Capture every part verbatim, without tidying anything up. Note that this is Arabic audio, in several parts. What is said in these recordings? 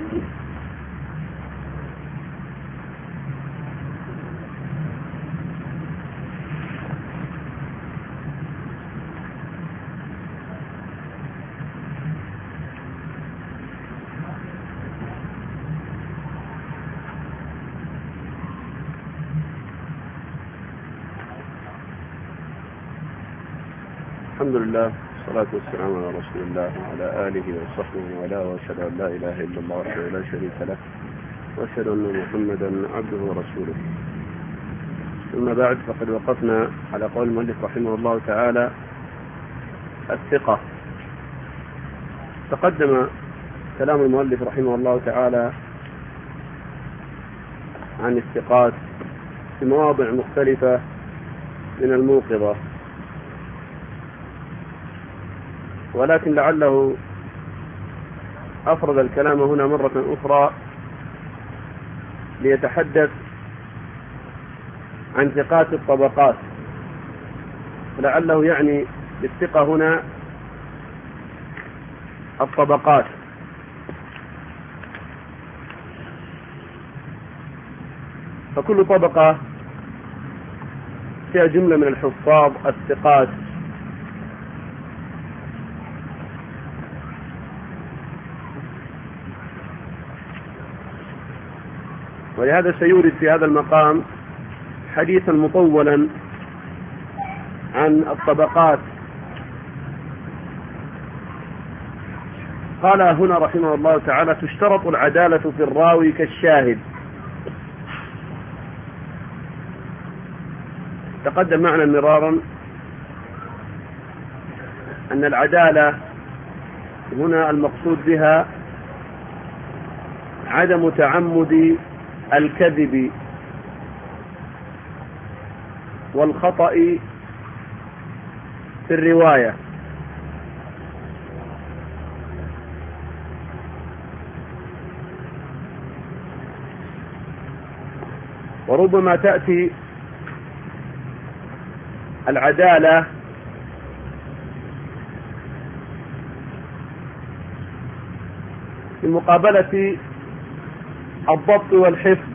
الحمد لله والصلاة والسلام على رسول الله وعلى آله وصحبه ولا وأشهد أن لا إله إلا الله وحده لا شريك له وأشهد أن محمدا عبده ورسوله. ثم بعد، فقد وقفنا على قول المؤلف رحمه الله تعالى الثقة. تقدم كلام المؤلف رحمه الله تعالى عن الثقات في مواضع مختلفة من الموقظة، ولكن لعله أفرد الكلام هنا مرة أخرى ليتحدث عن ثقات الطبقات، لعله يعني بالثقة هنا الطبقات. فكل طبقة فيها جملة من الحفاظ الثقات، ولهذا سيورد في هذا المقام حديثا مطولا عن الطبقات. قال هنا رحمه الله تعالى: تشترط العدالة في الراوي كالشاهد. تقدم معنا مرارا أن العدالة هنا المقصود بها عدم تعمد الكذب والخطأ في الرواية، وربما تأتي العدالة في مقابلة الضبط والحفظ،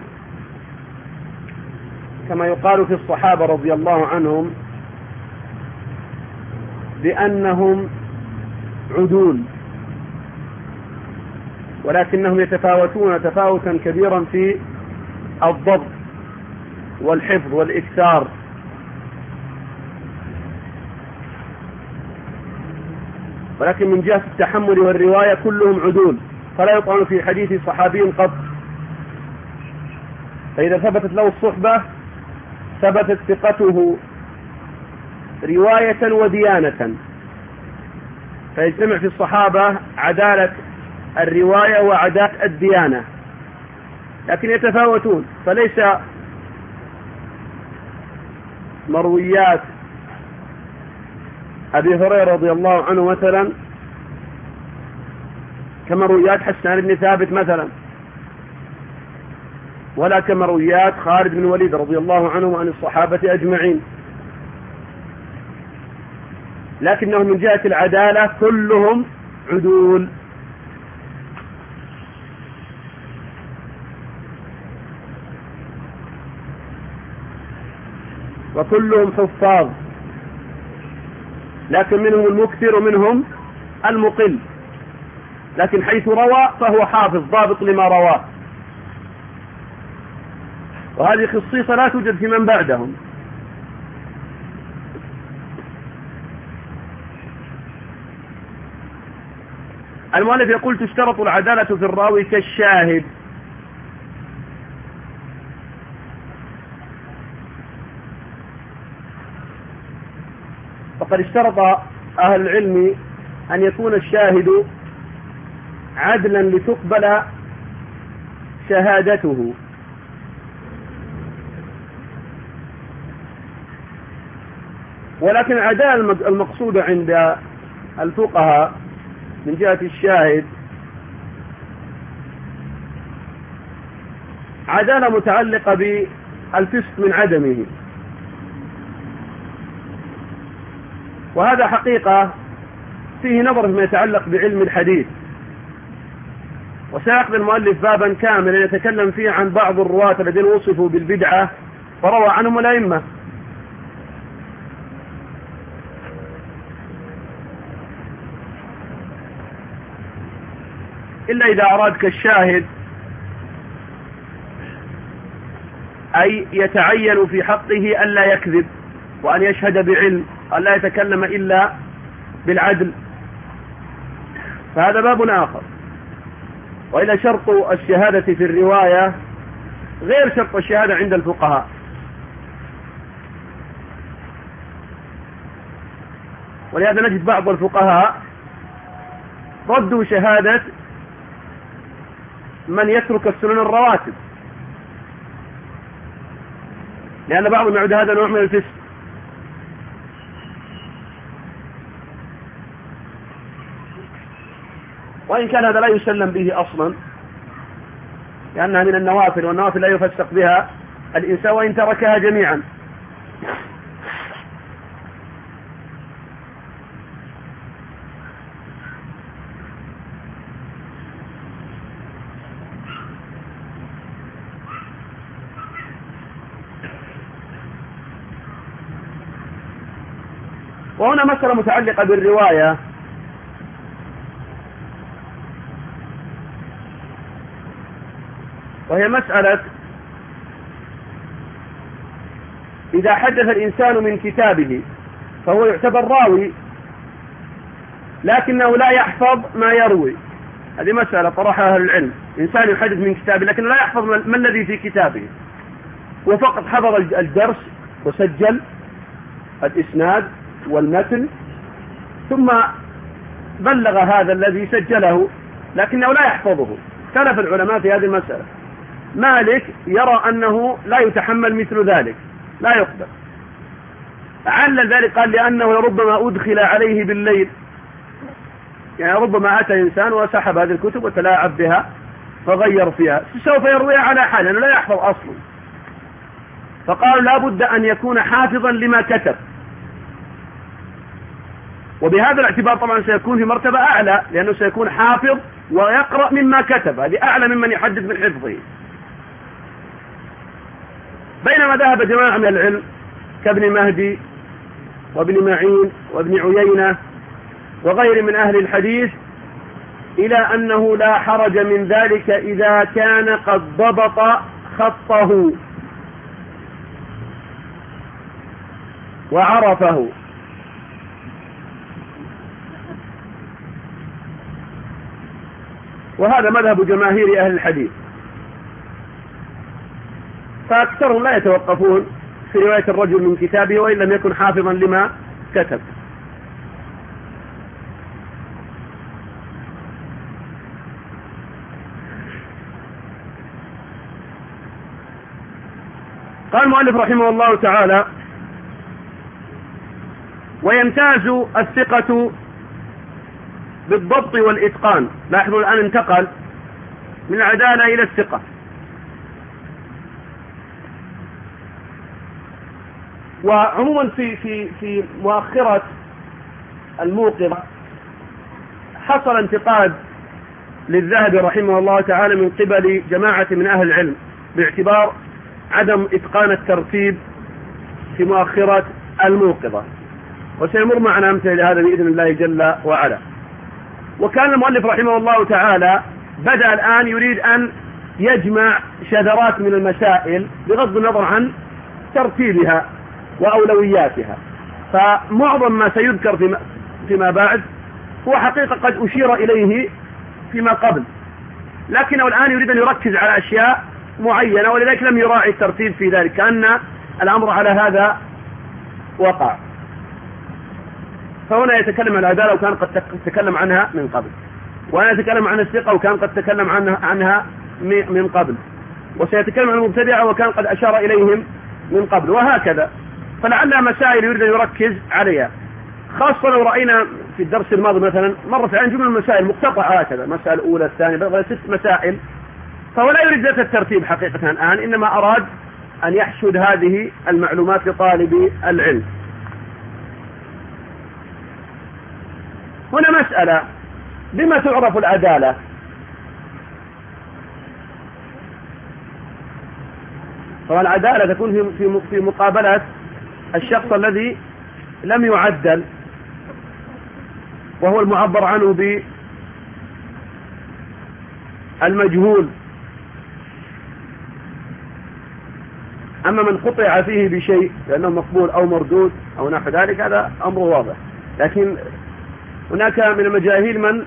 كما يقال في الصحابة رضي الله عنهم بأنهم عدول، ولكنهم يتفاوتون تفاوتا كبيرا في الضبط والحفظ والإكثار. ولكن من جهة التحمل والرواية كلهم عدول، فلا يطعن في حديث صحابي قط. فإذا ثبتت له الصحبة ثبتت ثقته رواية وديانة، فيجتمع في الصحابة عدالة الرواية وعدالة الديانة، لكن يتفاوتون. فليس مرويات أبي هريرة رضي الله عنه مثلا كمرويات حسان بن ثابت مثلا، ولا كمرويات خالد بن الوليد رضي الله عنه وعن الصحابة أجمعين، لكنهم من جهة العدالة كلهم عدول. وكلهم حفاظ، لكن منهم المكثر ومنهم المقل، لكن حيث روى فهو حافظ ضابط لما رواه. وهذه خصيصة لا توجد في من بعدهم. المؤلف يقول: تشترط العدالة في الراوي كالشاهد. فقد اشترط أهل العلم أن يكون الشاهد عدلا لتقبل شهادته، ولكن العدالة المقصودة عند الفقهاء من جهة الشاهد عدالة متعلقة بالفسق من عدمه، وهذا حقيقة فيه نظر فيما يتعلق بعلم الحديث، وسيأخذ المؤلف بابا كاملا يتكلم فيه عن بعض الرواة الذين وصفوا بالبدعة وروى عنهم الأئمة. إلا إذا أرادك الشاهد أي يتعين في حقه ألا يكذب وأن يشهد بعلم ألا يتكلم إلا بالعدل، فهذا باب آخر. وإلى شرط الشهادة في الرواية غير شرط الشهادة عند الفقهاء، ولهذا نجد بعض الفقهاء ردوا شهادة من يترك السنن الرواتب، لأن بعضهم يعد هذا نوع من الفسق. وإن كان هذا لا يسلم به أصلا، لأنها من النوافل، والنوافل لا يفسق بها الإنسان وإن تركها جميعا. وهنا مسألة متعلقة بالرواية، وهي مسألة إذا حدث الإنسان من كتابه فهو يعتبر راوي لكنه لا يحفظ ما يروي. هذه مسألة طرحها أهل العلم. إنسان يحدث من كتابه لكنه لا يحفظ ما الذي في كتابه، وفقط حفظ الدرس وسجل الإسناد والمتن ثم بلغ هذا الذي سجله لكنه لا يحفظه. اختلف العلماء في هذه المسألة. مالك يرى أنه لا يتحمل مثل ذلك، لا يقبل. علل ذلك قال لأنه ربما أدخل عليه بالليل، يعني ربما أتى إنسان وسحب هذه الكتب وتلاعب بها فغير فيها، سوف يرويها على حال لأنه لا يحفظ أصلا. فقالوا لا بد أن يكون حافظا لما كتب، وبهذا الاعتبار طبعا سيكون في مرتبة أعلى، لأنه سيكون حافظ ويقرأ مما كتب، هذه أعلى ممن يحدث من حفظه. بينما ذهب جماعة من العلم كابن مهدي وابن معين وابن عيينة وغير من أهل الحديث إلى أنه لا حرج من ذلك إذا كان قد ضبط خطه وعرفه. وهذا مذهب جماهير أهل الحديث، فأكثرهم لا يتوقفون في رواية الرجل من كتابه وإن لم يكن حافظا لما كتب. قال المؤلف رحمه الله تعالى: ويمتاز الثقة بالضبط والإتقان. لاحظوا الآن انتقل من العدالة إلى الثقة. وعموما في في في مؤخرة الموقظة حصل انتقاد للذهبي رحمه الله تعالى من قبل جماعة من أهل العلم باعتبار عدم إتقان الترتيب في مؤخرة الموقظة، وسيمر معنا أمثلة هذا بإذن الله جل وعلا. وكان المؤلف رحمه الله تعالى بدأ الآن يريد أن يجمع شذرات من المسائل بغض النظر عن ترتيبها وأولوياتها، فمعظم ما سيذكر فيما, فيما بعد هو حقيقة قد أشير إليه فيما قبل، لكنه الآن يريد أن يركز على أشياء معينة، ولذلك لم يراعي الترتيب في ذلك، كأن الأمر على هذا وقع. فهنا يتكلم عن العدالة وكان قد تكلم عنها من قبل، وأنا يتكلم عن الثقة وكان قد تكلم عنها, عنها من قبل، وسيتكلم عن المبتدعة وكان قد أشار إليهم من قبل، وهكذا. فلعلها مسائل يريد أن يركز عليها، خاصة لو رأينا في الدرس الماضي مثلا مر في عن جمل المسائل مقتطعة هكذا، مسألة أولى الثانية بغير ست مسائل، فهو لا يريد ذات الترتيب حقيقة الآن، إنما أراد أن يحشد هذه المعلومات لطالب العلم. هنا مسألة: بما تعرف العدالة؟ فالعدالة تكون في في مقابلة الشخص الذي لم يعدل، وهو المعبر عنه بالمجهول. أما من قطع فيه بشيء لأنه مقبول أو مردود أو نحو ذلك هذا أمر واضح. لكن هناك من المجاهيل من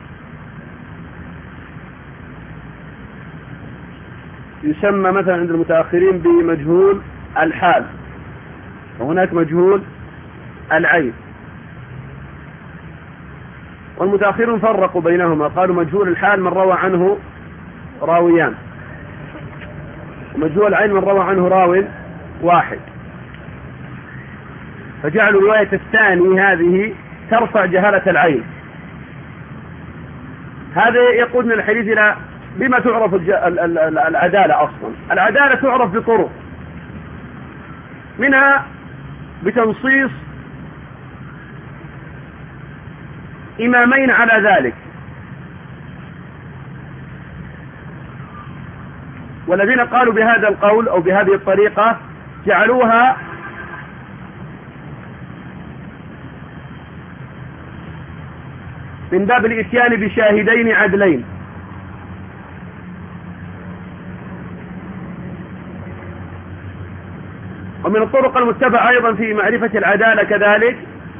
يسمى مثلا عند المتأخرين بمجهول الحال، وهناك مجهول العين، والمتأخرون فرقوا بينهما، قالوا مجهول الحال من روى عنه راويان، ومجهول العين من روى عنه راو واحد، فجعلوا رواية الثاني هذه ترفع جهالة العين. هذا يقودنا الحديث إلى بما تعرف العدالة أصلا. العدالة تعرف بطرق، منها بتنصيص إمامين على ذلك، والذين قالوا بهذا القول أو بهذه الطريقة جعلوها من باب الإتيان بشاهدين عدلين. ومن الطرق المتبعة أيضا في معرفة العدالة كذلك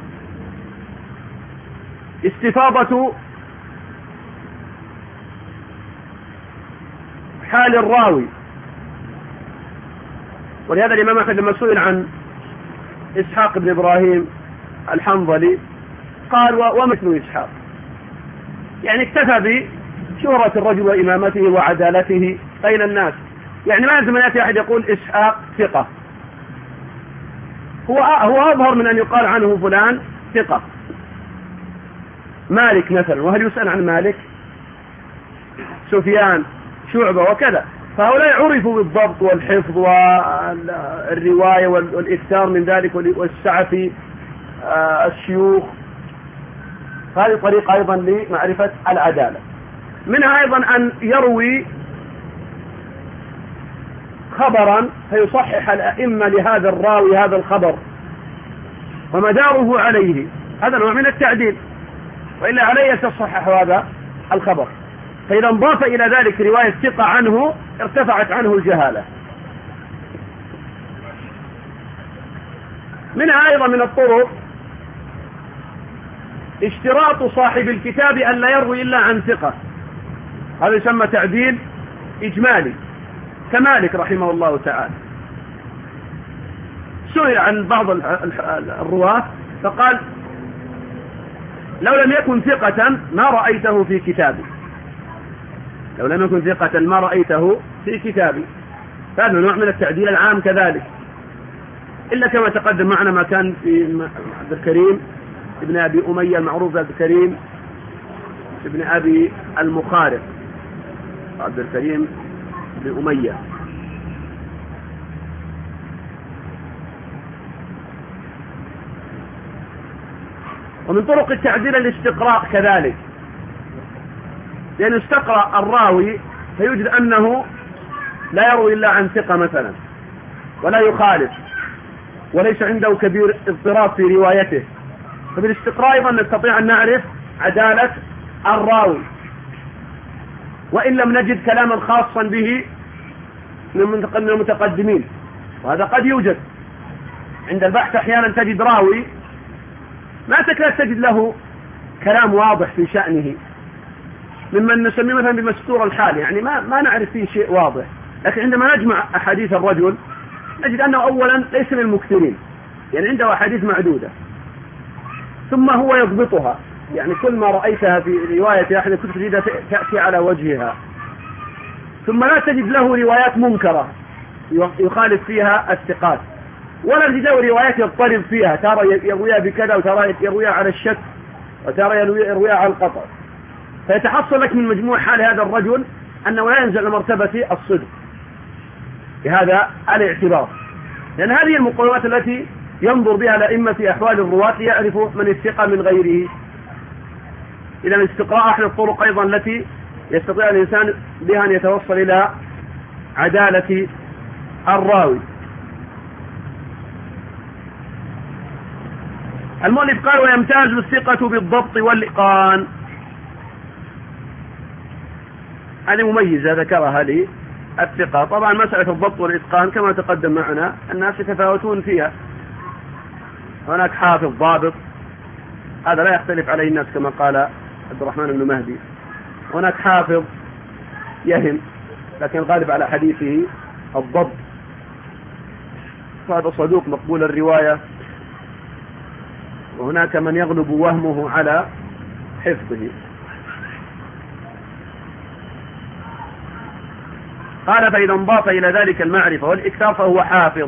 استفاضة حال الراوي. ولهذا الإمام أحمد لما سئل عن إسحاق بن إبراهيم الحنظلي قال ومثل إسحاق، يعني اكتفى بشهرة الرجل وإمامته وعدالته بين الناس، يعني ما لازم أن يأتي أحد يقول إسحاق ثقة، هو هو أظهر من أن يقال عنه فلان ثقة. مالك مثلا، وهل يسأل عن مالك؟ سفيان، شعبة وكذا، فهؤلاء عرفوا بالضبط والحفظ والرواية والإكثار من ذلك والسعة في الشيوخ. هذه طريقة أيضا لمعرفة العدالة. منها أيضا أن يروي خبرا فيصحح الأئمة لهذا الراوي هذا الخبر ومداره عليه، هذا نوع من التعديل، وإلا عليه تصحح هذا الخبر. فإذا انضاف إلى ذلك رواية ثقة عنه ارتفعت عنه الجهالة. منها أيضا من الطرق اشتراط صاحب الكتاب أن لا يروي إلا عن ثقة، هذا يسمى تعديل إجمالي كمالك رحمه الله تعالى. سئل عن بعض الرواة فقال لو لم يكن ثقة ما رأيته في كتابي، لو لم يكن ثقة ما رأيته في كتابي. فهذا نوع من التعديل العام كذلك، إلا كما تقدم معنا ما كان في عبد الكريم ابن أبي أمية المعروف عبد الكريم ابن أبي المخارق، عبد الكريم ابن أمية. ومن طرق التعديل الاستقراء كذلك، لأن استقرأ الراوي فيوجد أنه لا يروي إلا عن ثقة مثلا ولا يخالف وليس عنده كبير اضطراب في روايته، فبالاستقراء أيضا نستطيع أن نعرف عدالة الراوي، وإن لم نجد كلاما خاصا به من المتقدمين، وهذا قد يوجد عند البحث. أحيانا تجد راوي ما تكاد تجد له كلام واضح في شأنه، ممن نسميه مثلا بمستور الحال، يعني ما ما نعرف فيه شيء واضح، لكن عندما نجمع أحاديث الرجل نجد أنه أولا ليس من المكثرين، يعني عنده أحاديث معدودة، ثم هو يضبطها، يعني كل ما رأيتها في رواية أحد كنت تجدها تأتي على وجهها، ثم لا تجد له روايات منكرة يخالف فيها الثقات، ولا تجد له روايات يضطرب فيها، ترى يرويها بكذا وترى يرويها على الشك وترى يرويها على القطع. فيتحصل لك من مجموع حال هذا الرجل أنه لا ينزل مرتبة الصدق بهذا الاعتبار، لأن هذه المقومات التي ينظر بها الأئمة في أحوال الرواة ليعرفوا من الثقة من غيره. إذا الاستقراء أحد الطرق أيضا التي يستطيع الإنسان بها أن يتوصل إلى عدالة الراوي. المؤلف قال ويمتاز الثقة بالضبط والإتقان. هذه مميزة ذكرها لي الثقة. طبعا مسألة الضبط والإتقان كما تقدم معنا الناس يتفاوتون فيها، هناك حافظ ضابط هذا لا يختلف عليه الناس كما قال عبد الرحمن بن مهدي، هناك حافظ يهم لكن الغالب على حديثه الضبط، فهذا صدوق مقبول الرواية، وهناك من يغلب وهمه على حفظه. قال فإذا انضاف إلى ذلك المعرفة والإكثار فهو حافظ.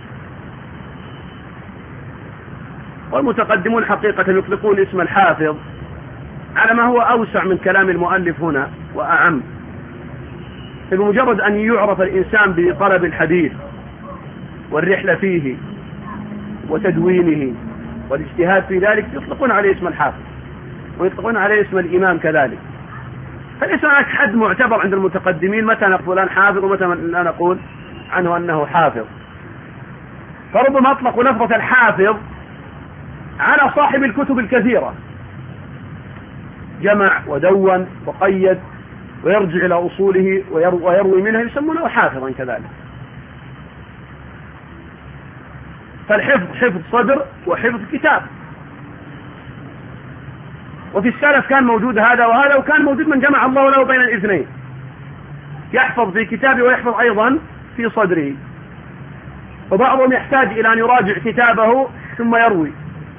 والمتقدمون حقيقة يطلقون اسم الحافظ على ما هو أوسع من كلام المؤلف هنا وأعم، فبمجرد أن يعرف الإنسان بطلب الحديث والرحلة فيه وتدوينه والاجتهاد في ذلك يطلقون عليه اسم الحافظ ويطلقون عليه اسم الإمام كذلك. فليس هناك حد معتبر عند المتقدمين متى نقول فلان حافظ ومتى لا نقول عنه أنه حافظ. فربما أطلقوا لفظة الحافظ على صاحب الكتب الكثيرة، جمع ودون وقيد ويرجع إلى أصوله ويروي منها، يسمونه حافظا كذلك. فالحفظ حفظ صدر وحفظ كتاب، وفي السلف كان موجود هذا وهذا، وكان موجود من جمع الله له بين الاثنين، يحفظ في كتابه ويحفظ أيضا في صدره. وبعضهم يحتاج إلى أن يراجع كتابه ثم يروي،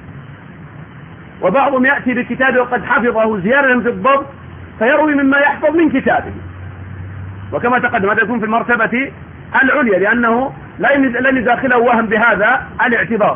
وبعضهم يأتي بكتابه وقد حفظه زيادة في الضبط فيروي مما يحفظ من كتابه. وكما تقدم هذا يكون في المرتبة العليا، لأنه لن يداخله وهم بهذا الاعتبار.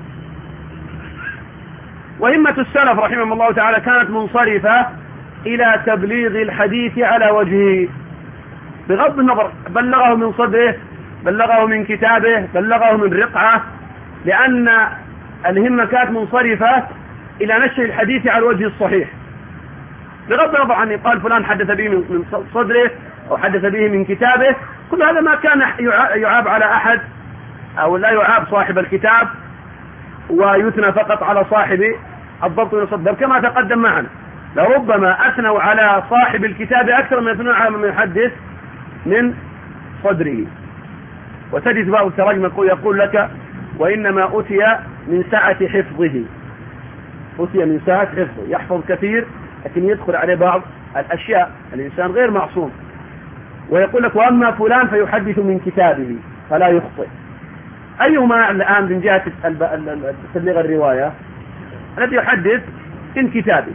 وهمة السلف رحمه الله تعالى كانت منصرفة إلى تبليغ الحديث على وجهه بغض النظر بلغه من صدره، بلغه من كتابه، بلغه من رقعة، لأن الهمة كانت منصرفة إلى نشر الحديث على الوجه الصحيح بغض النظر عن قال فلان حدث به من صدره أو حدث به من كتابه. كل هذا ما كان يعاب على أحد أو لا يعاب صاحب الكتاب ويثنى فقط على صاحب الضبط والصدر كما تقدم معنا. لربما أثنوا على صاحب الكتاب أكثر من يثنوا على من يحدث من صدره. وتجد بعض التراجم يقول لك وإنما أتي من سعة حفظه، أتي من سعة حفظه، يحفظ كثير لكن يدخل عليه بعض الأشياء، الإنسان غير معصوم. ويقول لك وأما فلان فيحدث من كتابه فلا يخطئ. أيهما الآن من جهة تبليغ الرواية؟ الذي يحدث من كتابه.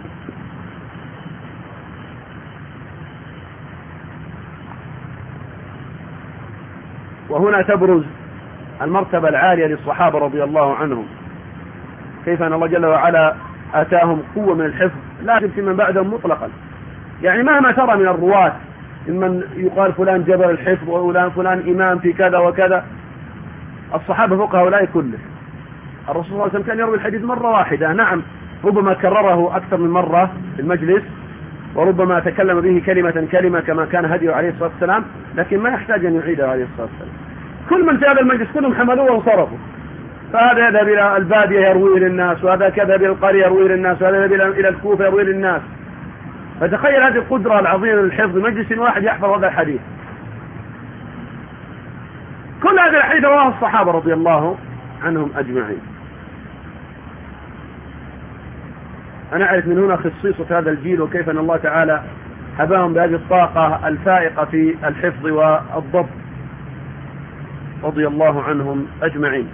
وهنا تبرز المرتبة العالية للصحابة رضي الله عنهم، كيف أن الله جل وعلا آتاهم قوة من الحفظ لا تبكي من بعدهم مطلقا. يعني مهما ترى من الرواة ممن يقال فلان جبل الحفظ وفلان فلان إمام في كذا وكذا، الصحابة فوق هؤلاء كله. الرسول صلى الله عليه وسلم كان يروي الحديث مرة واحدة، نعم ربما كرره أكثر من مرة في المجلس، وربما تكلم به كلمة كلمة كما كان هديه عليه الصلاة والسلام، لكن ما يحتاج أن يعيده عليه الصلاة والسلام. كل من في هذا المجلس كلهم حملوه وانصرفوا، فهذا يذهب إلى البادية يروي للناس، وهذا كذا إلى القرية يروي للناس، وهذا يذهب إلى الكوفة يروي للناس. فتخيل هذه القدرة العظيمة للحفظ، مجلس واحد يحفظ هذا الحديث. كل هذه الحديث رواه الصحابة رضي الله عنهم أجمعين. أنا أعرف من هنا خصيصة هذا الجيل وكيف أن الله تعالى حباهم بهذه الطاقة الفائقة في الحفظ والضبط رضي الله عنهم أجمعين.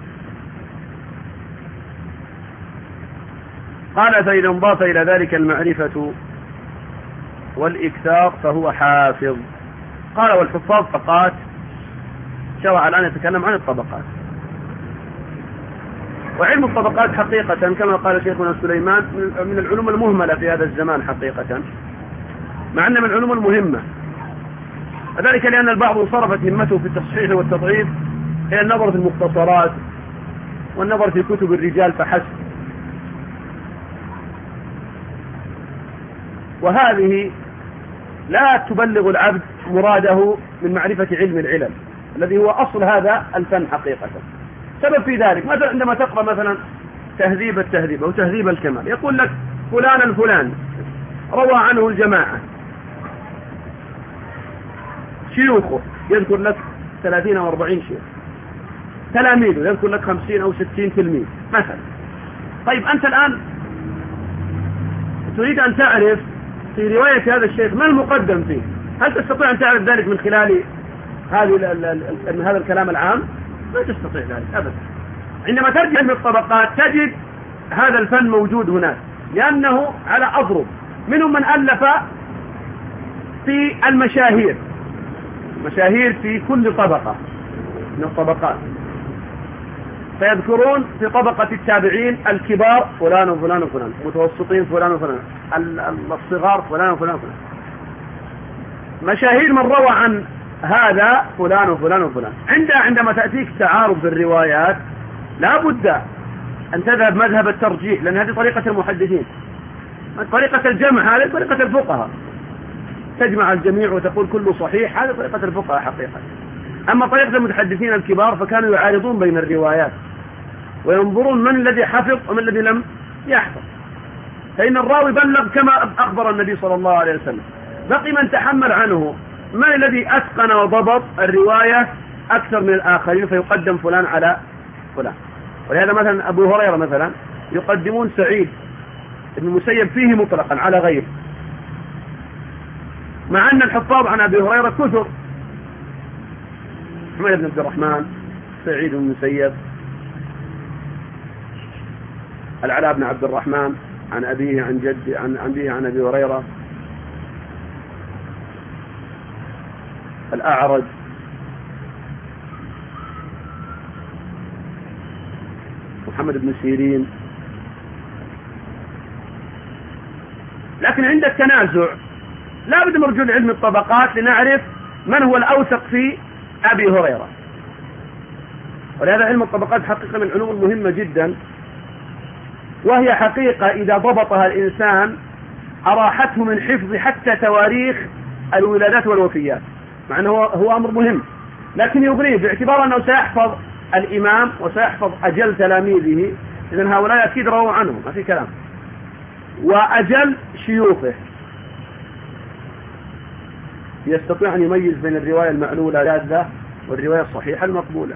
قال فإذا انضاف إلى ذلك المعرفة والإكثار فهو حافظ. قال والحفاظ طبقات، شرع الآن يتكلم عن الطبقات. وعلم الطبقات حقيقة كما قال شيخنا سليمان من العلوم المهملة في هذا الزمان حقيقة، مع أنه من العلوم المهمة، وذلك لأن البعض انصرفت همته في التصحيح والتضعيف إلى النظر في المختصرات والنظر في كتب الرجال فحسب، وهذه لا تبلغ العبد مراده من معرفة علم العلل، الذي هو أصل هذا الفن حقيقة. سبب في ذلك مثلا عندما تقرأ مثلا تهذيب التهذيب أو تهذيب الكمال، يقول لك فلان الفلان روى عنه الجماعة، شيوخه يذكر لك ثلاثين أو أربعين شيخ، تلاميذه يذكر لك خمسين أو ستين تلميذ مثلا. طيب أنت الآن تريد أن تعرف في رواية هذا الشيخ ما المقدم فيه، هل تستطيع أن تعرف ذلك من خلال هذه من هذا الكلام العام؟ ما تستطيع ذلك أبدا. عندما ترجع من الطبقات تجد هذا الفن موجود هناك، لأنه على أضرب. منهم من ألف في المشاهير، مشاهير في كل طبقة من الطبقات، فيذكرون في طبقة التابعين الكبار فلان وفلان وفلان، متوسطين فلان وفلان، الصغار فلان وفلان وفلان، مشاهير من روى عن هذا فلان وفلان وفلان. عند عندما تأتيك تعارض بالروايات لا بد أن تذهب مذهب الترجيح، لأن هذه طريقة المحدثين. طريقة الجمع هذه طريقة الفقهاء، تجمع الجميع وتقول كله صحيح، هذه طريقة الفقهاء حقيقة. أما طريقة المتحدثين الكبار فكانوا يعارضون بين الروايات وينظرون من الذي حفظ ومن الذي لم يحفظ، فإن الراوي بلغ كما أخبر النبي صلى الله عليه وسلم، بقي من تحمل عنه من الذي أتقن وضبط الرواية أكثر من الآخرين، فيقدم فلان على فلان. ولهذا مثلا أبو هريرة مثلا يقدمون سعيد بن المسيب فيه مطلقا على غيره، مع أن الحفاظ عن أبي هريرة كثر، محمد بن عبد الرحمن، سعيد بن المسيب، العلاء بن عبد الرحمن عن أبيه عن جد عن أبيه عن أبي هريرة، الأعرج، محمد بن سيرين. لكن عند التنازع لا بد من رجوع علم الطبقات لنعرف من هو الأوثق في أبي هريرة. ولهذا علم الطبقات حقيقة من العلوم المهمة جدا، وهي حقيقة إذا ضبطها الإنسان أراحته من حفظ حتى تواريخ الولادات والوفيات، مع أنه هو أمر مهم، لكن يغنيه باعتبار أنه سيحفظ الإمام وسيحفظ أجل تلاميذه، إذن هؤلاء أكيد رووا عنه ما في كلام، وأجل شيوخه، يستطيع أن يميز بين الرواية المعلولة الجاذة والرواية الصحيحة المقبولة.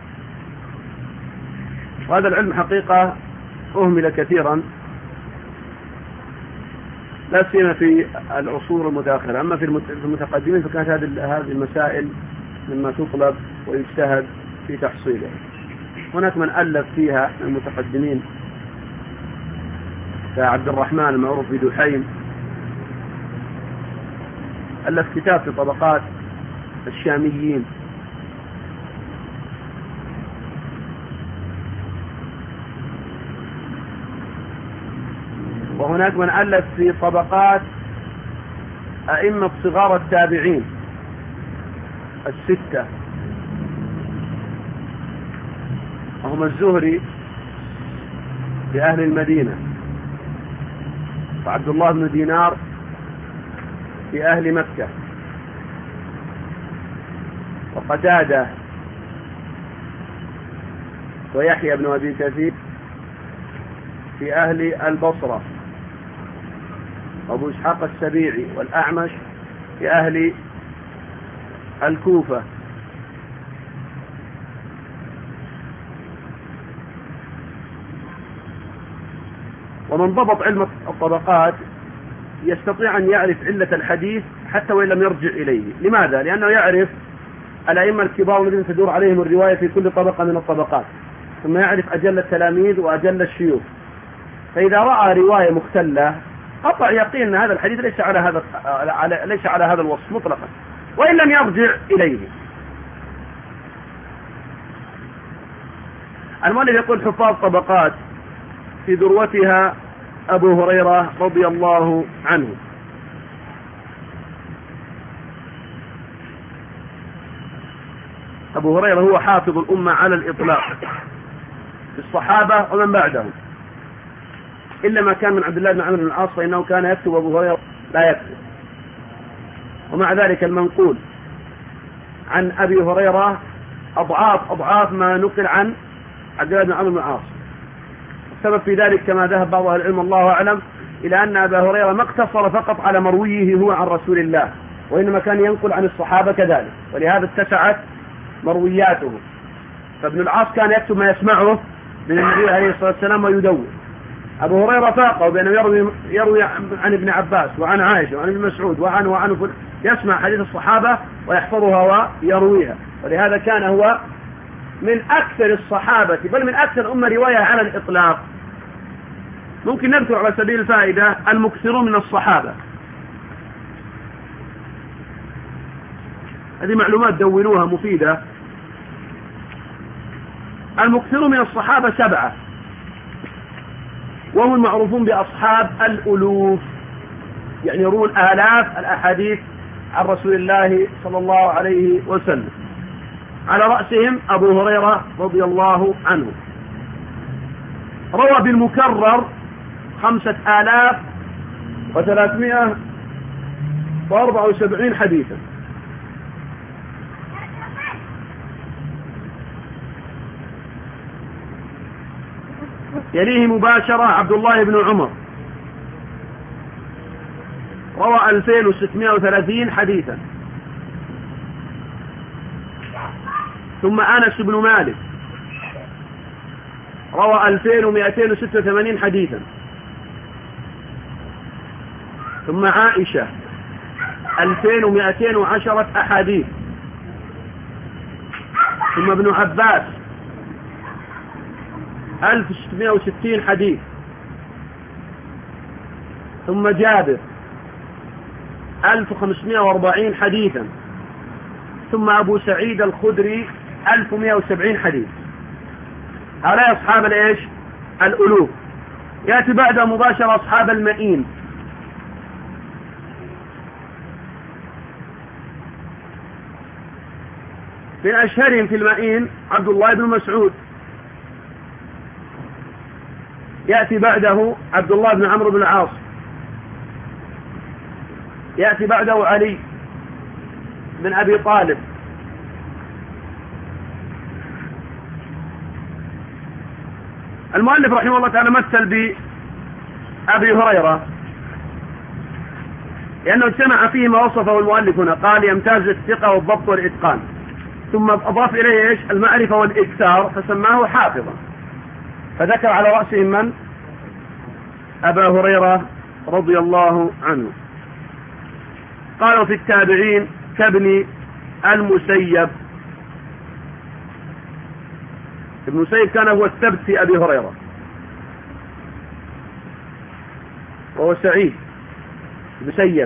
وهذا العلم حقيقة أهمل كثيرا، لا سيما في العصور المتأخرة. أما في المتقدمين فكانت هذه المسائل مما تطلب ويجتهد في تحصيله. هناك من ألف فيها من المتقدمين كعبد الرحمن المعروف بدحيم، ألف كتاب في طبقات الشاميين. وهناك من ألف في طبقات أئمة صغار التابعين الستة، وهم الزهري في أهل المدينة، وعبد الله بن دينار في أهل مكة، وقتادة ويحيى بن أبي كثير في أهل البصرة، وأبو إسحاق السبيعي والأعمش في أهل الكوفة. ومن ضبط علم الطبقات يستطيع أن يعرف علة الحديث حتى وإن لم يرجع إليه. لماذا؟ لأنه يعرف الأئمة الكبار الذين تدور عليهم الرواية في كل طبقة من الطبقات، ثم يعرف أجل التلاميذ وأجل الشيوخ، فإذا رأى رواية مختلة قطع يقين أن هذا الحديث ليس على هذا ليس على هذا الوصف مطلقا وإن لم يرجع إليه. المؤلف يقول حفاظ طبقات في ذروتها أبو هريرة رضي الله عنه. أبو هريرة هو حافظ الأمة على الإطلاق في الصحابة ومن بعدهم، إلا ما كان من عبد الله بن عمرو بن العاص فإنه كان يكتب أبو هريرة لا يكتب. ومع ذلك المنقول عن أبي هريرة أضعاف أضعاف ما نقل عن عبد الله بن عمرو بن العاص. السبب في ذلك كما ذهب بعض أهل العلم الله أعلم إلى أن أبا هريرة ما اقتصر فقط على مرويه هو عن رسول الله، وإنما كان ينقل عن الصحابة كذلك، ولهذا اتسعت مروياته. فابن العاص كان يكتب ما يسمعه من النبي عليه الصلاة والسلام ويدون. أبو هريرة فاقه بأنه يروي, يروي عن ابن عباس وعن عائشة وعن ابن مسعود وعن وعن يسمع حديث الصحابة ويحفظها ويرويها، ولهذا كان هو من أكثر الصحابة بل من أكثر الأمة رواية على الإطلاق. ممكن نذكر على سبيل الفائدة المكثرون من الصحابة، هذه معلومات دونوها مفيدة. المكثرون من الصحابة سبعة، وهم المعروفون بأصحاب الألوف، يعني يرون آلاف الأحاديث عن رسول الله صلى الله عليه وسلم. على رأسهم أبو هريرة رضي الله عنه، روى بالمكرر خمسة آلاف وثلاثمائة وأربعة وسبعين حديثا. يليه مباشرة عبد الله بن عمر روى ألفين وستمائة وثلاثين حديثا. ثم أنس بن مالك روى ألفين ومائتين وستة وثمانين حديثا. ثم عائشة ألفين ومائتين وعشرة أحاديث. ثم ابن عباس ألف وستمائة وستين حديث. ثم جابر ألف وخمسمائة وأربعين حديثا. ثم أبو سعيد الخدري ألف ومائة وسبعين حديث. هؤلاء أصحاب الإيش؟ الألوف. يأتي بعد مباشرة أصحاب المئين، من أشهرهم في المئين عبد الله بن مسعود. يأتي بعده عبد الله بن عمرو بن العاص. يأتي بعده علي بن أبي طالب. المؤلف رحمه الله تعالى مثل بأبي هريرة لأنه اجتمع فيه ما وصفه المؤلف هنا، قال يمتاز الثقة والضبط والإتقان، ثم أضاف إليه إيش؟ المعرفة والإكثار، فسماه حافظا، فذكر على رأسهم من؟ أبا هريرة رضي الله عنه. قالوا في التابعين كابن المسيب. ابن المسيب كان هو الثبت في أبي هريرة، وهو سعيد المسيب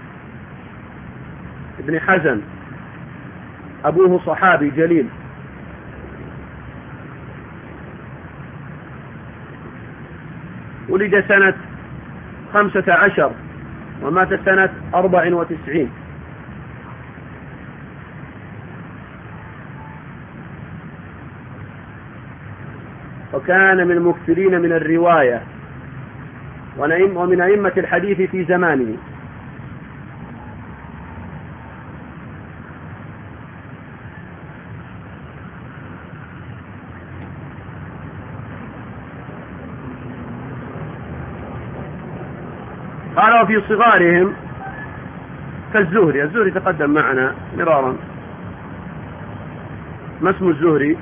ابن حزن، أبوه صحابي جليل. ولد سنة خمسة عشر ومات سنة أربع وتسعين. وكان من المكثرين من الرواية ومن أئمة الحديث في زمانه. قالوا في صغارهم كالزهري. الزهري تقدم معنا مرارا. ما اسم الزهري؟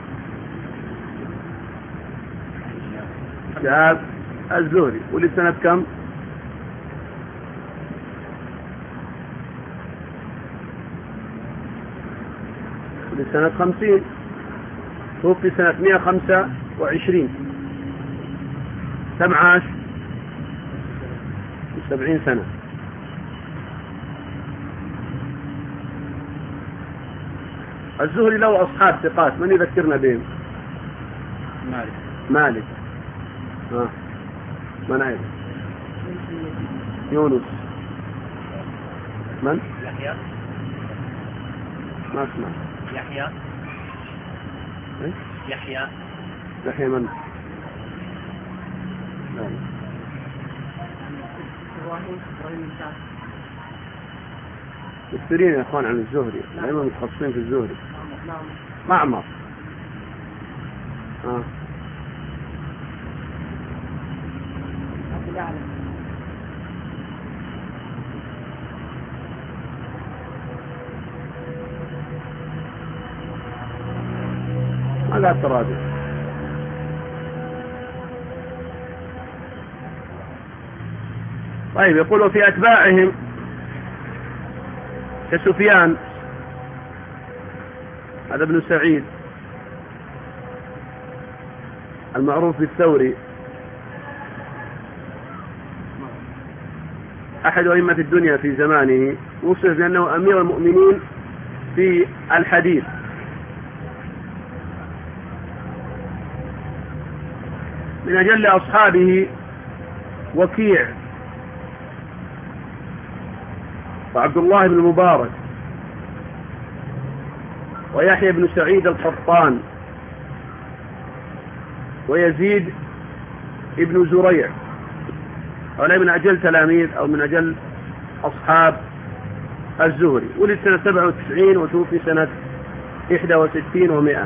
شهاب الزهري. ولد سنة كم؟ ولد سنة خمسين. توفي سنة مئة وخمسة وعشرين. كم عاش؟ سبعين سنة. الزهري له أصحاب ثقات، من يذكرنا بهم؟ مالك. مالك. آه. من أيضا؟ يونس. من؟ يحيى. ما اسمع. يحيى. إيه؟ يحيى. يحيى من؟ لا. إبراهيم. إبراهيم بن سعد. مكثرين يا اخوان عن الزهري، الأئمة متخصصين في الزهري. معمر آه. ما لا ترادف. طيب يقولوا في أتباعهم كسفيان، هذا ابن سعيد المعروف بالثوري، أحد أئمة الدنيا في زمانه، وصف بأنه أمير المؤمنين في الحديث. من أجل أصحابه وكيع وعبد الله بن المبارك ويحيى بن سعيد القطان ويزيد ابن زريع، هؤلاء من أجل تلاميذ أو من أجل أصحاب الزهري. ولد سنة سبعة وتسعين وتوفي سنة إحدى وستين ومائة.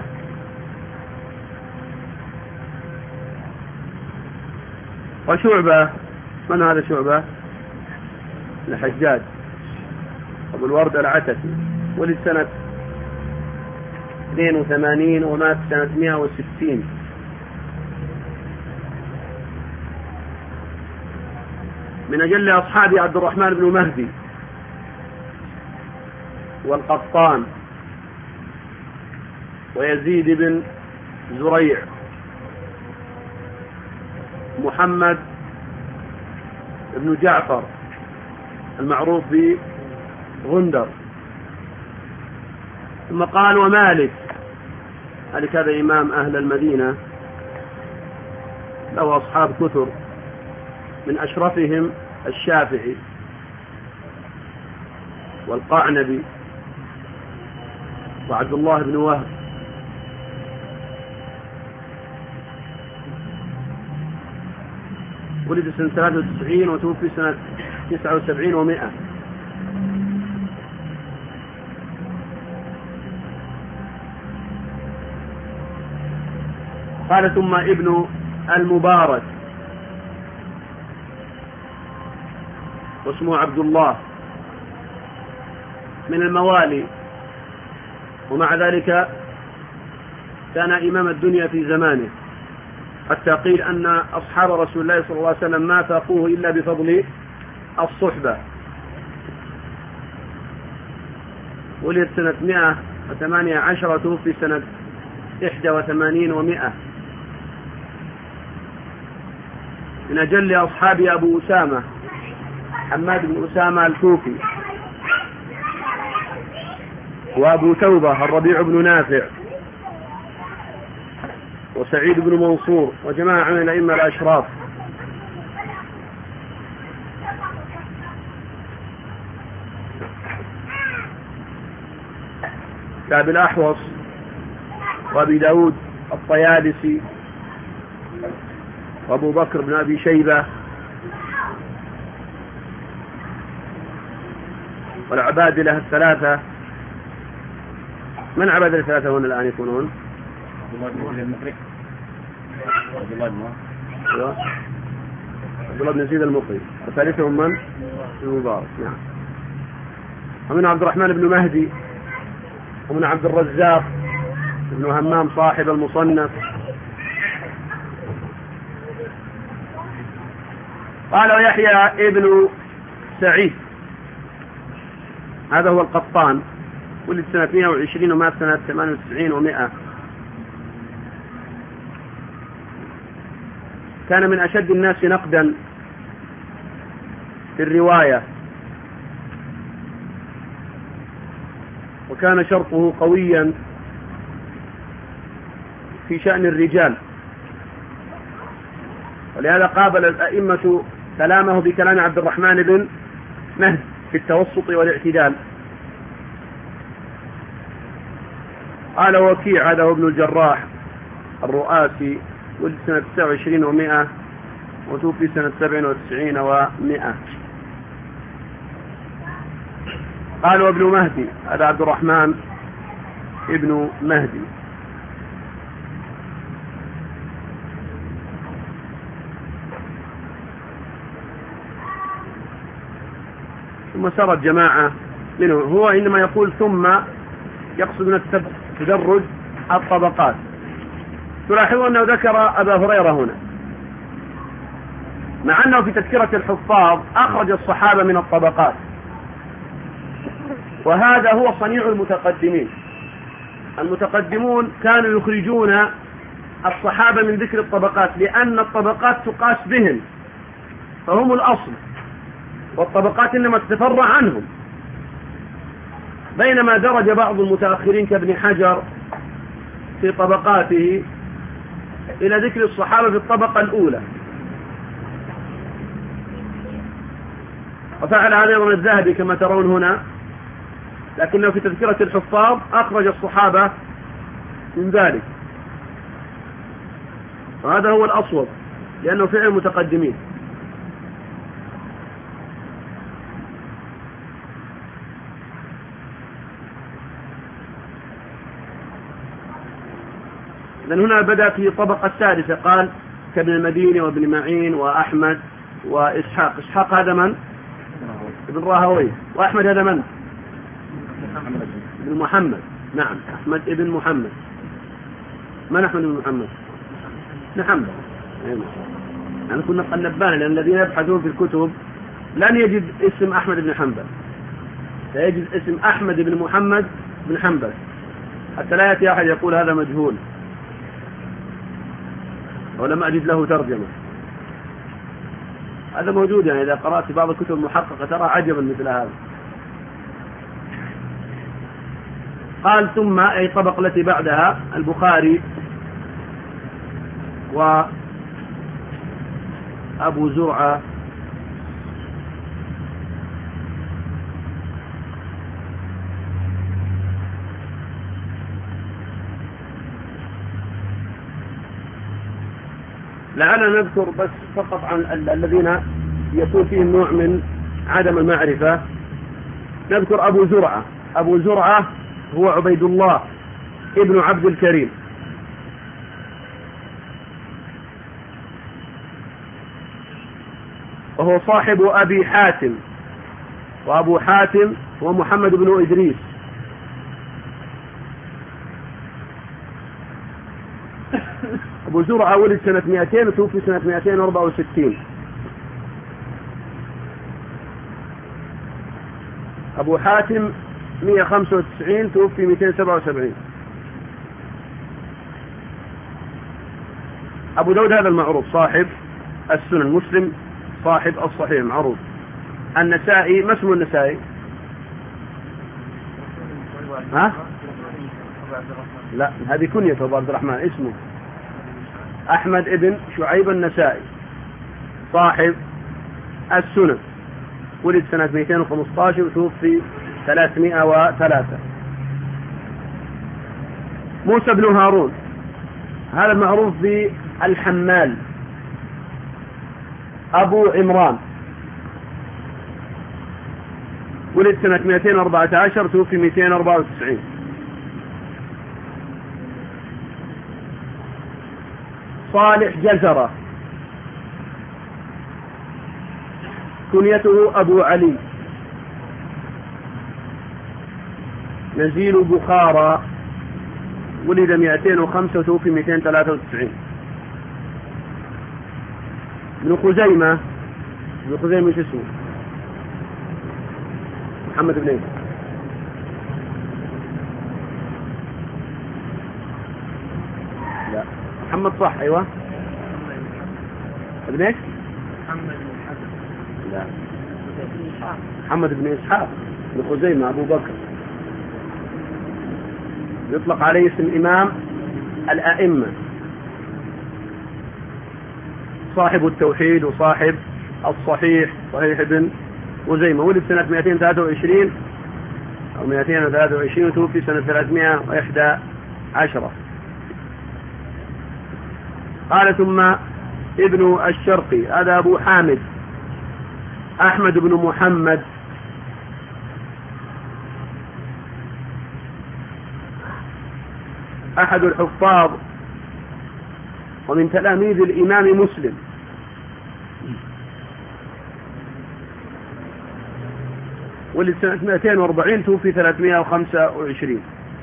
وشعبة، من هذا شعبة؟ الحجاج أبو الورد العتكي، ولد سنة اثنين وثمانين ومات سنة مائة وستين. من أجل أصحاب عبد الرحمن بن مهدي والقطان ويزيد بن زريع، محمد بن جعفر المعروف بغندر. ثم قال ومالك، مالك هذا إمام أهل المدينة، له أصحاب كثر، من أشرفهم الشافعي والقعنبي وعبد الله بن وهب. ولد سنة ثلاثة وتسعين وتوفي سنة تسعة وسبعين ومائة. قال ثم ابن المبارك واسمه عبد الله، من الموالي، ومع ذلك كان إمام الدنيا في زمانه، حتى قيل أن أصحاب رسول الله صلى الله عليه وسلم ما فاقوه إلا بفضل الصحبة. ولد سنة مائة وثمانية عشر وتوفي سنة إحدى وثمانين ومائة. من أجل أصحاب أبو أسامة حماد بن أسامة الكوفي، وأبو توبة الربيع بن نافع، وسعيد بن منصور، وجماعة من الأئمة الأشراف. كعب الأحوص وأبي داود الطيالسي وأبو بكر بن أبي شيبة والعبادلة الثلاثة. من عبادلة الثلاثة هنا الآن يكونون؟ عبد الله بن زيد المقري، وثالثهم من؟ المبارك. نعم. ومن عبد الرحمن بن مهدي، ومن عبد الرزاق بن همام صاحب المصنف. قال ويحيى ابن سعيد، هذا هو القطان، ولد سنة مائة وعشرين ومات سنة ثمانية وتسعين ومائة. كان من أشد الناس نقدا في الرواية، وكان شرطه قويا في شأن الرجال، ولهذا قابل الأئمة كلامه بكلام عبد الرحمن بن مهدي في التوسط والاعتدال. قال وكيع، هذا هو ابن الجراح الرؤاسي، ولد سنة تسعة وعشرين ومائة وتوفي سنة سبع وتسعين ومائة. قال وابن مهدي، هذا عبد الرحمن ابن مهدي. ثم سرت جماعة منه. هو إنما يقول ثم يقصد من تدرج الطبقات. تلاحظون أنه ذكر أبا هريرة هنا، مع أنه في تذكرة الحفاظ أخرج الصحابة من الطبقات، وهذا هو صنيع المتقدمين. المتقدمون كانوا يخرجون الصحابة من ذكر الطبقات، لأن الطبقات تقاس بهم، فهم الأصل، والطبقات إنما تتفرع عنهم. بينما درج بعض المتأخرين كابن حجر في طبقاته إلى ذكر الصحابة في الطبقة الأولى، وفعل هذا أيضا الذهبي كما ترون هنا، لكنه في تذكرة الحفاظ أخرج الصحابة من ذلك، وهذا هو الأصوب لأنه فعل المتقدمين. لأن هنا بدأ في الطبقة السادسة، قال كابن المديني وابن معين وأحمد وإسحاق. إسحاق هذا من؟ ابن راهوي. وأحمد هذا من؟ ابن محمد. نعم، أحمد ابن محمد. من أحمد ابن محمد؟ نحمد. يعني كنا قد نبانا، لأن الذين يبحثون في الكتب لن يجد اسم أحمد بن حنبل، سيجد اسم أحمد بن محمد بن حنبل، حتى لا يأتي أحد يقول هذا مجهول ولم أجد له ترجمة. هذا موجود، يعني إذا قرأت بعض الكتب المحققة ترى عجبا مثل هذا. قال ثم أي طبق التي بعدها البخاري وأبو زرعة لعلنا نذكر بس فقط عن الذين يكون فيهم نوع من عدم المعرفة. نذكر أبو زرعة. أبو زرعة هو عبيد الله ابن عبد الكريم، وهو صاحب أبي حاتم، وأبو حاتم هو محمد بن إدريس. أبو زرعة ولد سنة مئتين وتوفي سنة مئتين وأربعة وستين. أبو حاتم مئة وخمسة وتسعين توفي مئتين وسبعة وسبعين. أبو داود هذا المعروف صاحب السنن، مسلم صاحب الصحيح معروف. النسائي، ما اسمه النسائي؟ ها؟ لا، هذه كنية أبو عبد الرحمن، اسمه أحمد ابن شعيب النسائي صاحب السنن، ولد سنة مئتين وخمسة عشر وتوفي ثلاثمائة وثلاثة. موسى بن هارون هذا المعروف بالحمال، أبو عمران، ولد سنة مئتين وأربعة عشر توفي مئتين وأربعة وتسعين. صالح جزرة كنيته أبو علي، نزيل بخارى، ولد مئتين وخمسة وتوفي مئتين وثلاثة وتسعين. ابن خزيمة، ابن خزيمة ايش اسمه؟ محمد بن ايه؟ لا، محمد صح. ايوه، ابن ايش؟ محمد بن حسن. لا، محمد بن اسحاق. ابن خزيمة ابو بكر، يطلق عليه اسم إمام الأئمة، صاحب التوحيد وصاحب الصحيح، صحيح ابن خزيمة. ولد سنة مئتين وثلاثة وعشرين أو مئتين وثلاثة وعشرين وتوفي سنة ثلاثمائة وإحدى عشرة. قال ثم ابن الشرقي هذا أبو حامد أحمد بن محمد أحد الحفاظ ومن تلاميذ الإمام مسلم، ولد سنة مئتين وأربعين، توفي ثلاثمائة وخمسة وعشرين.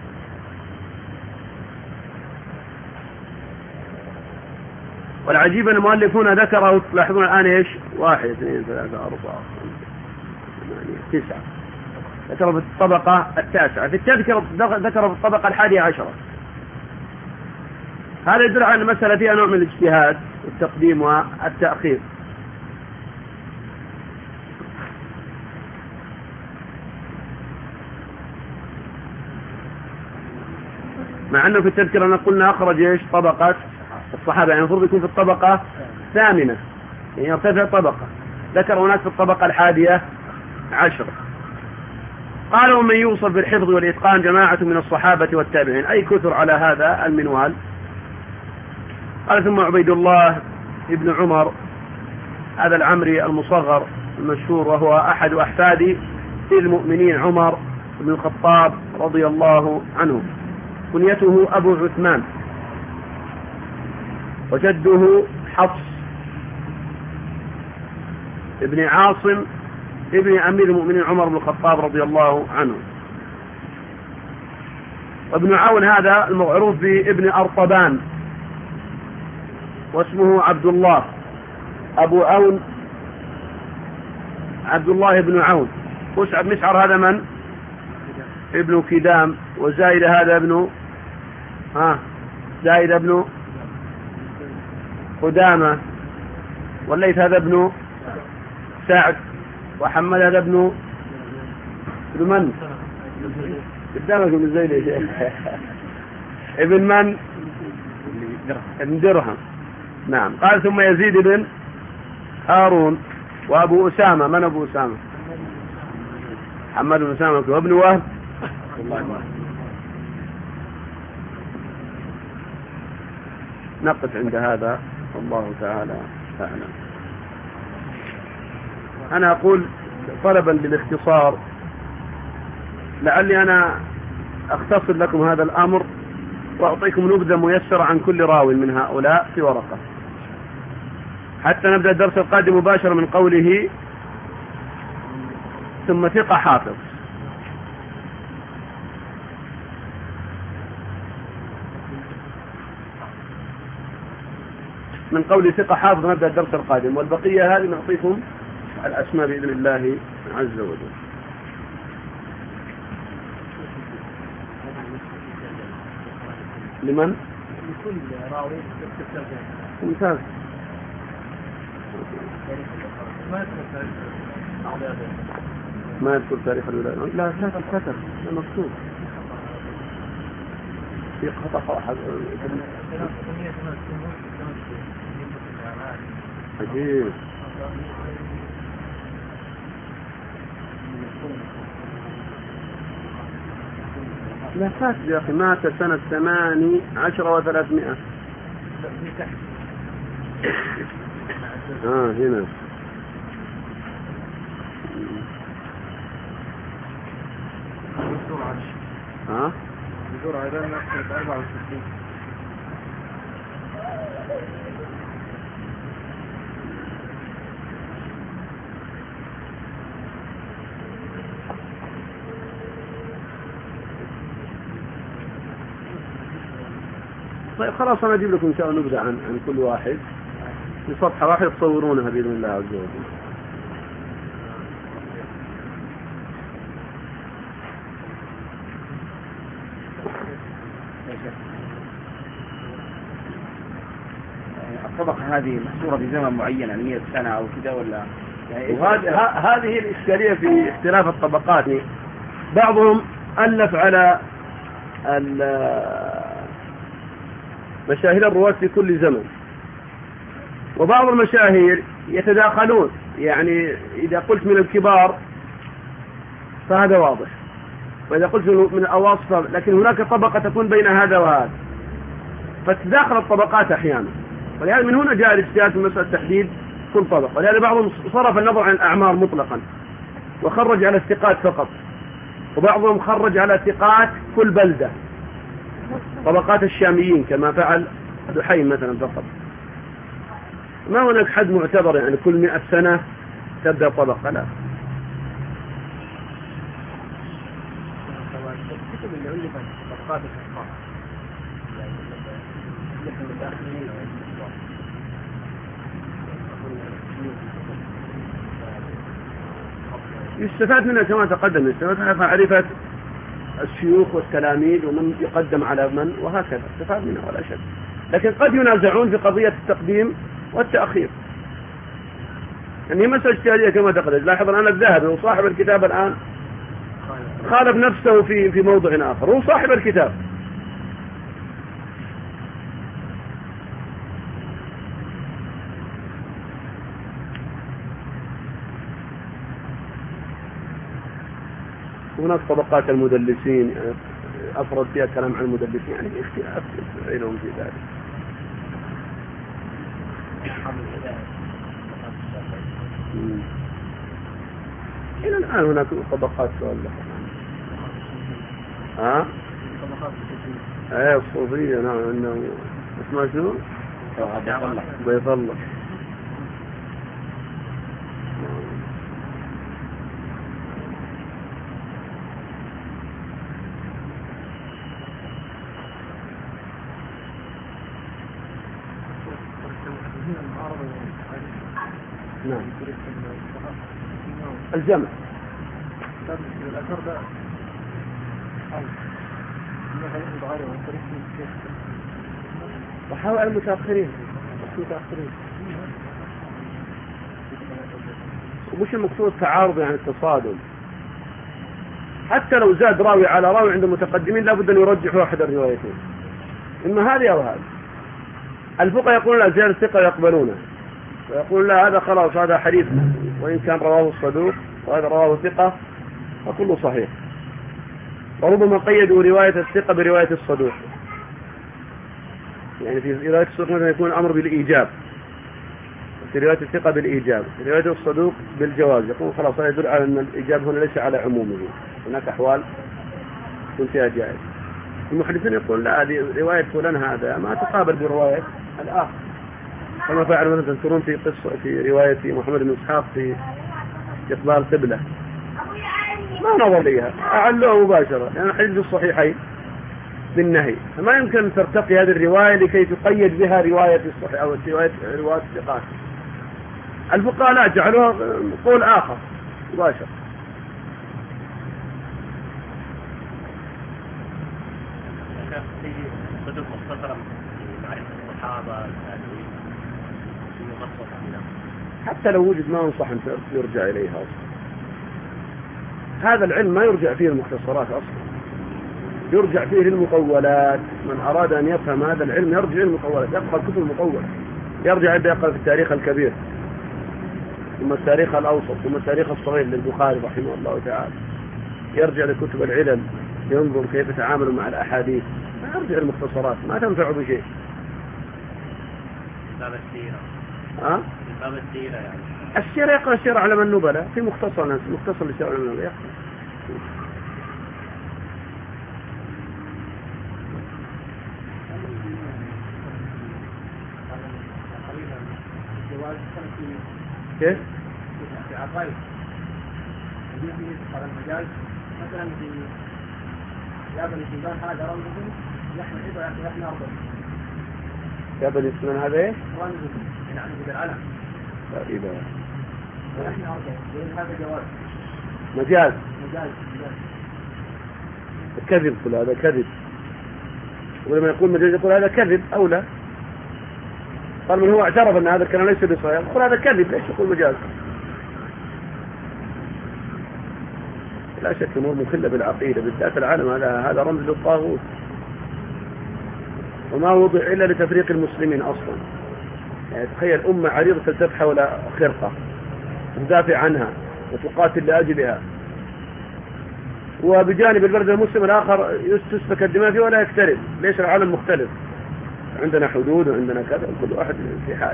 والعجيب أن المؤلف هنا ذكره، تلاحظون الآن إيش؟ واحد اثنين ثلاثة أربعة خمسة ثمانية تسعة، ذكره في الطبقة التاسعة. في التذكرة ذكره في الطبقة الحادية عشرة. هذا يدل على أن المسألة فيها نوع من الاجتهاد والتقديم والتأخير. مع أنه في التذكرة أنا قلنا أخرج إيش؟ طبقة الصحابة، يعني المفروض يكون في الطبقة الثامنة، يعني يرتفع طبقة. ذكر هناك في الطبقة الحادية عشرة. قالوا من يوصف بالحفظ والإتقان جماعة من الصحابة والتابعين، أي كثر على هذا المنوال. قال ثم عبيد الله ابن عمر، هذا العمري المصغر المشهور، وهو أحد أحفاد المؤمنين عمر بن الخطاب رضي الله عنه، كنيته أبو عثمان، وجده حفص ابن عاصم ابن أمير المؤمنين عمر بن الخطاب رضي الله عنه. وابن عون هذا المعروف بابن أرطبان، واسمه عبد الله. أبو عون عبد الله بن عون. مسعر مسعر هذا من؟ ابن كدام. وزايد هذا ابن ها زايد ابن قدامة. والليث هذا ابن سعد. وحمد هذا ابن ابن من؟ قدامك ابن زيد ابن من؟ ابن درهم. نعم. قال ثم يزيد بن هارون. وابو أسامة، من ابو أسامة؟ محمد بن أسامة. وابن وهب. نقف عند هذا، الله تعالى أعلم. أنا أقول طلبا للاختصار، لعلي أنا أختصر لكم هذا الأمر وأعطيكم نبذة ميسرة عن كل راو من هؤلاء في ورقة، حتى نبدأ الدرس القادم مباشرة من قوله ثم ثقة حافظ. من قول ثقة حافظ نبدأ الدرس القادم، والبقية هذه نعطيكم الأسماء بإذن الله عز وجل. لمن؟ لكل راوي ممتاز. ما يذكر تاريخ الولاية؟ لا لا الكتب مكتوب في خطأ واحد. عجيب. لا فات يا أخي، مات سنة ثماني عشر وثلاثمائة. آه هنا. ها؟ بسرعة إذا نحن أربعة وستين. طيب خلاص أنا أجيب لكم إن شاء الله نبدأ عن عن كل واحد في صفحة واحدة تصورونها بإذن الله عز وجل. الطبقة هذه محصورة في زمن معين، يعني مئة سنة أو كذا ولا؟ وهذه هذه الإشكالية في اختلاف الطبقات. بعضهم ألف على مشاهير الرواة في كل زمن، وبعض المشاهير يتداخلون، يعني إذا قلت من الكبار فهذا واضح، وإذا قلت من الأواسط، لكن هناك طبقة تكون بين هذا وهذا، فتتداخل الطبقات أحيانا. ولهذا من هنا جاء الاجتهاد في مسألة تحديد كل طبقة. ولهذا بعضهم صرف النظر عن الأعمار مطلقا وخرج على الثقات فقط، وبعضهم خرج على ثقات كل بلدة، طبقات الشاميين كما فعل دحيم مثلا فقط. ما هناك حد معتبر يعني كل مئة سنة تبدأ طبقة، لا. يستفاد منها كما تقدم، يستفاد منها معرفة الشيوخ والتلاميذ ومن يقدم على من، وهكذا استفاد منها ولا شك. لكن قد ينازعون في قضية التقديم والتأخير، يعني مسألة اجتهادية كما تقدم. لاحظ الآن الذهبي وصاحب الكتاب الآن خالف نفسه في في موضع آخر، هو صاحب الكتاب. هناك طبقات المدلسين أفرد فيها كلام عن المدلسين، يعني اختلاف بينهم في ذلك. إلى الآن هناك طبقات والله. ها؟ ايه الصوفية، نعم. انه اسمه شنو؟ بيض الله. نعم. الجمع الأثر ده وحاول المتأخرين المتأخرين ومش المقصود التعارض يعني التصادم. حتى لو زاد راوي على راوي عند المتقدمين لابد أن يرجحوا أحد الروايتين، إما هذه أو هذه. الفقهاء يقولون لا زيادة الثقة يقبلونه، ويقول لا هذا خلاص هذا حديث وإن كان رواه الصدوق وهذا رواه ثقة فكله صحيح. وربما قيدوا رواية الثقة برواية الصدوق، يعني في رواية الصدوق مثلا يكون الأمر بالإيجاب، في رواية الثقة بالإيجاب، في رواية الصدوق بالجواز. يقول خلاص هذا يدل على أن الإيجاب هنا ليس على عمومه، هناك أحوال يكون فيها جائز. المحدثين يقول لا هذه رواية فلان هذا ما تقابل برواية الآخر، كما فعل مثلا تذكرون في قصة في رواية محمد بن إسحاق في إقبال القبلة، ما نظر ليها أعلوه مباشرة، يعني حديث الصحيحين بالنهي، فما يمكن أن ترتقي هذه الرواية لكي تقيد بها رواية الصحيح أو رواية رواية الثقات. الفقهاء لا جعلوها قول آخر مباشر. صدق مختصرا معرفة الصحابة حتى لو وجد ما أنصح أن يرجع إليها أصلا. هذا العلم ما يرجع فيه المختصرات أصلا، يرجع فيه للمطولات. من أراد أن يفهم هذا العلم يرجع للمطولات، يقرأ الكتب المطولة، يرجع يبدأ يقرأ في التاريخ الكبير ثم التاريخ الأوسط ثم التاريخ الصغير للبخاري رحمه الله تعالى، يرجع لكتب العلل ينظر كيف يتعامل مع الأحاديث، ما يرجع المختصرات ما تنفع بشيء. باب السيرة ها؟ باب السيرة يعني السيرة يقرأ السيرة على النبلاء في مختصر ناس مختصر للسيرة على النبلاء يقرأ. كيف؟ في عقائد يجي على المجال مثلا في يابن الجبال هذا رمزه يحمل عبا يحمل أرضه. يابن الاسمان هذا ايه؟ رمزه يعني بالعلم. لا إذا يحمل أرضه هذا جواز. مجاز. مجاز. مجاز. كذب، كل هذا كذب. ولما يقول مجاز يقول هذا كذب أو لا. قال من هو اعترف أن هذا الكلام ليس بصحيح يقول هذا كذب، ليش يقول مجاز؟ لا شك أمور مخلة بالعقيدة، بالذات العالم هذا هذا رمز للطاغوت، وما وضع إلا لتفريق المسلمين أصلا. يعني تخيل أمة عريضة تلتف حول خرقة تدافع عنها وتقاتل لأجلها، وبجانب البلد المسلم الآخر تسفك الدماء فيه ولا يكترث. ليش العالم مختلف؟ عندنا حدود وعندنا كذا، كل واحد في حاله.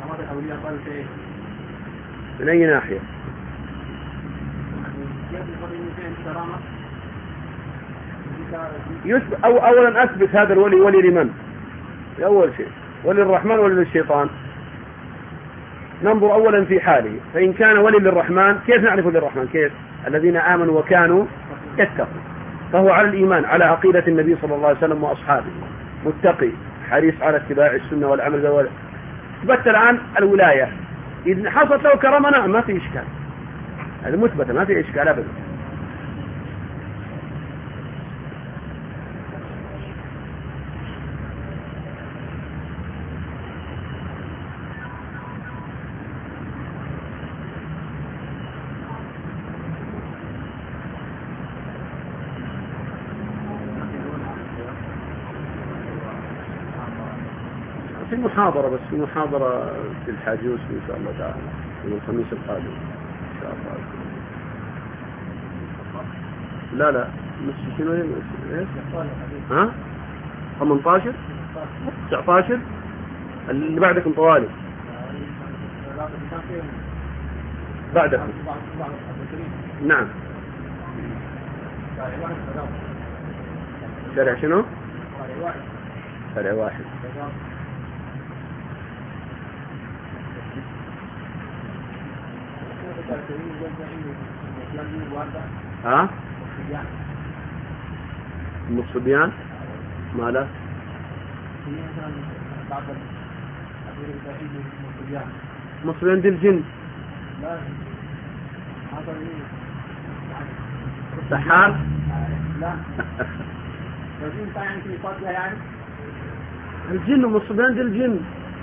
كرامات الأولياء قالوا شيء من أي ناحية؟ كيف نقول إن فيه كرامة؟ يثبت أو أولا أثبت هذا الولي ولي لمن؟ أول شيء ولي الرحمن ولي للشيطان. ننظر أولا في حاله، فإن كان ولي للرحمن كيف نعرف للرحمن؟ كيف؟ الذين آمنوا وكانوا يتقون، فهو على الإيمان على عقيدة النبي صلى الله عليه وسلم وأصحابه، متقي حريص على اتباع السنة والعمل ذولا. اثبت الآن الولاية، إذا حصلت له كرامة نعم ما في إشكال، هذا مثبت ما في إشكال أبدا. في محاضرة بس في محاضرة في الحاجوس إن شاء الله تعالى يوم الخميس القادم إن شاء الله. لا لا مش شنو ايش؟ ها؟ ثمانية عشر تسعة عشر اللي بعدكم طوالي بعدكم نعم. شارع شنو؟ شارع واحد. ها؟ الصبيان ما له؟ مصريين دي الجن سحار؟ الجن ومصريين دي الجن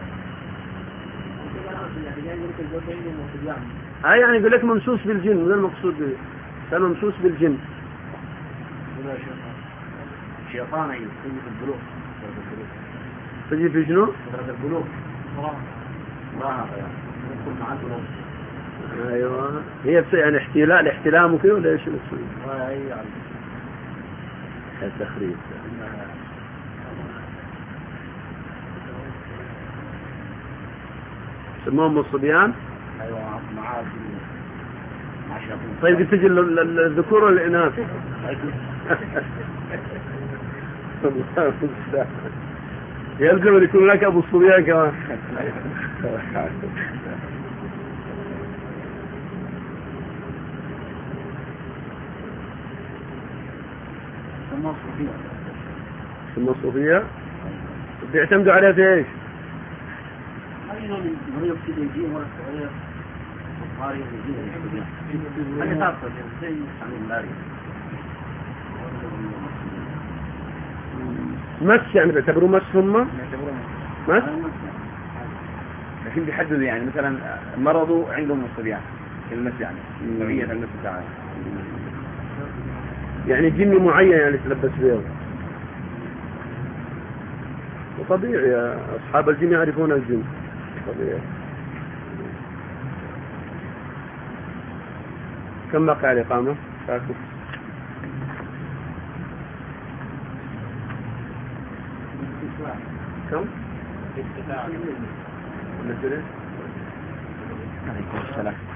هاي يعني يقول لك ممسوس بالجن، وده المقصود به كان ممسوس بالجن. شيطان يجي في البلوغ تجي في شنو؟ البلوغ ايوه هي بس يعني احتلال احتلام وكذا ولا ايش المقصود؟ اي يعني التخريب. سموهم الصبيان. ايوه معاه مع شياطين. طيب قلت تجي الذكور ولا الاناث؟ يلزم يكون لك ابو الصبيان كمان. سموها الصوفية. سموها الصوفية؟ بيعتمدوا عليها في ايش؟ أيضاً مريض في الجين ولا الصغير قارئ الجين هذه خاصة زي عن الماري مس يعني بيعتبروا مس هم؟ مس؟ لكن بيحددوا يعني مثلا مرضوا عندهم الصبيان المس يعني نوعية المس بتاعها يعني جن معين يعني تلبس بيه. وطبيعي أصحاب الجن يعرفون الجن طبيعي. كم بقى على الإقامة؟ شاكو كم؟ عليكم السلام.